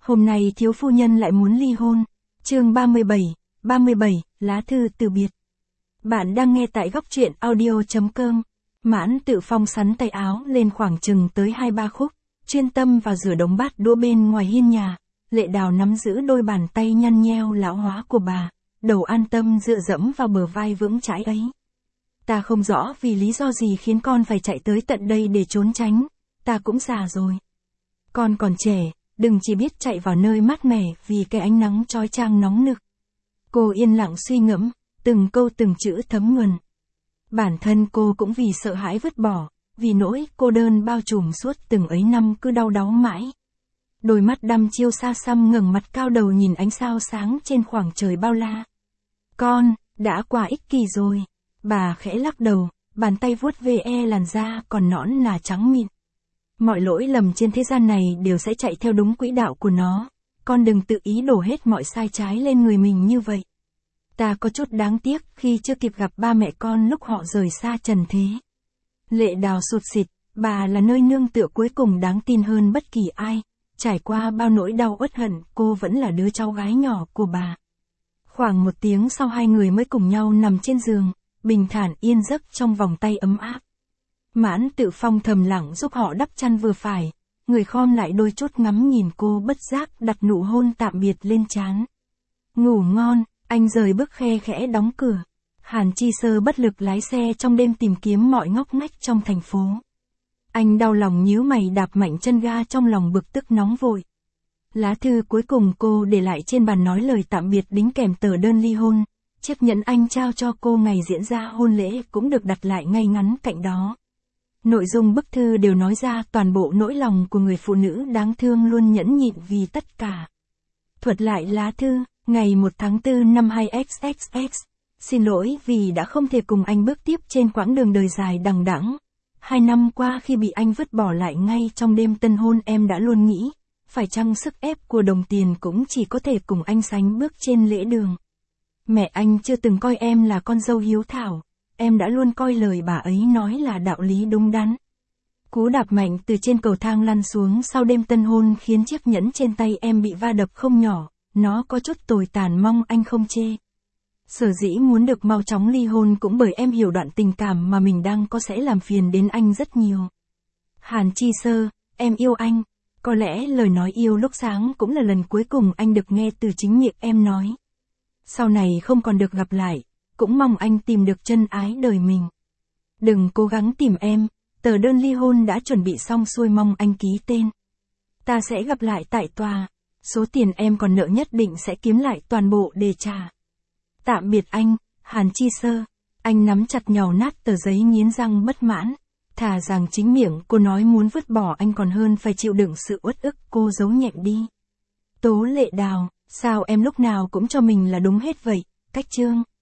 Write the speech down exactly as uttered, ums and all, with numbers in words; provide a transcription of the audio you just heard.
Hôm nay thiếu phu nhân lại muốn ly hôn. Chương ba mươi bảy, ba mươi bảy, lá thư từ biệt. Bạn đang nghe tại góc truyện audio chấm com. Mãn Tự Phong sắn tay áo lên khoảng chừng tới hai ba khúc, chuyên tâm vào rửa đống bát đũa bên ngoài hiên nhà. Lệ Đào nắm giữ đôi bàn tay nhăn nheo lão hóa của bà, đầu an tâm dựa dẫm vào bờ vai vững chãi ấy. Ta không rõ vì lý do gì khiến con phải chạy tới tận đây để trốn tránh, ta cũng già rồi. Con còn trẻ, đừng chỉ biết chạy vào nơi mát mẻ vì cái ánh nắng chói chang nóng nực. Cô yên lặng suy ngẫm, từng câu từng chữ thấm nhuần. Bản thân cô cũng vì sợ hãi vứt bỏ, vì nỗi cô đơn bao trùm suốt từng ấy năm cứ đau đáu mãi. Đôi mắt đăm chiêu xa xăm ngẩng mặt cao đầu nhìn ánh sao sáng trên khoảng trời bao la. Con, đã quá ích kỷ rồi. Bà khẽ lắc đầu, bàn tay vuốt ve e làn da còn nõn nà trắng mịn. Mọi lỗi lầm trên thế gian này đều sẽ chạy theo đúng quỹ đạo của nó. Con đừng tự ý đổ hết mọi sai trái lên người mình như vậy. Ta có chút đáng tiếc khi chưa kịp gặp ba mẹ con lúc họ rời xa trần thế. Lệ Đào sụt sịt, bà là nơi nương tựa cuối cùng đáng tin hơn bất kỳ ai. Trải qua bao nỗi đau uất hận, cô vẫn là đứa cháu gái nhỏ của bà. Khoảng một tiếng sau hai người mới cùng nhau nằm trên giường, bình thản yên giấc trong vòng tay ấm áp. Mãn Tự Phong thầm lặng giúp họ đắp chăn vừa phải, người khom lại đôi chút ngắm nhìn cô bất giác đặt nụ hôn tạm biệt lên trán. Ngủ ngon, anh rời bước khe khẽ đóng cửa. Hàn Chi Sơ bất lực lái xe trong đêm tìm kiếm mọi ngóc ngách trong thành phố. Anh đau lòng nhíu mày đạp mạnh chân ga trong lòng bực tức nóng vội. Lá thư cuối cùng cô để lại trên bàn nói lời tạm biệt đính kèm tờ đơn ly hôn. Chiếc nhẫn anh trao cho cô ngày diễn ra hôn lễ cũng được đặt lại ngay ngắn cạnh đó. Nội dung bức thư đều nói ra toàn bộ nỗi lòng của người phụ nữ đáng thương luôn nhẫn nhịn vì tất cả. Thuật lại lá thư, ngày một tháng tư năm hai không không không. Xin lỗi vì đã không thể cùng anh bước tiếp trên quãng đường đời dài đằng đẵng. Hai năm qua khi bị anh vứt bỏ lại ngay trong đêm tân hôn em đã luôn nghĩ, phải chăng sức ép của đồng tiền cũng chỉ có thể cùng anh sánh bước trên lễ đường. Mẹ anh chưa từng coi em là con dâu hiếu thảo, em đã luôn coi lời bà ấy nói là đạo lý đúng đắn. Cú đạp mạnh từ trên cầu thang lăn xuống sau đêm tân hôn khiến chiếc nhẫn trên tay em bị va đập không nhỏ, nó có chút tồi tàn mong anh không chê. Sở dĩ muốn được mau chóng ly hôn cũng bởi em hiểu đoạn tình cảm mà mình đang có sẽ làm phiền đến anh rất nhiều. Hàn Chi Sơ, em yêu anh. Có lẽ lời nói yêu lúc sáng cũng là lần cuối cùng anh được nghe từ chính miệng em nói. Sau này không còn được gặp lại, cũng mong anh tìm được chân ái đời mình. Đừng cố gắng tìm em, tờ đơn ly hôn đã chuẩn bị xong xuôi mong anh ký tên. Ta sẽ gặp lại tại tòa, số tiền em còn nợ nhất định sẽ kiếm lại toàn bộ để trả. Tạm biệt anh, Hàn Chi Sơ. Anh nắm chặt nhàu nát tờ giấy nghiến răng bất mãn. Thà rằng chính miệng cô nói muốn vứt bỏ anh còn hơn phải chịu đựng sự uất ức cô giấu nhẹm đi. Tố Lệ Đào, sao em lúc nào cũng cho mình là đúng hết vậy, cách chương.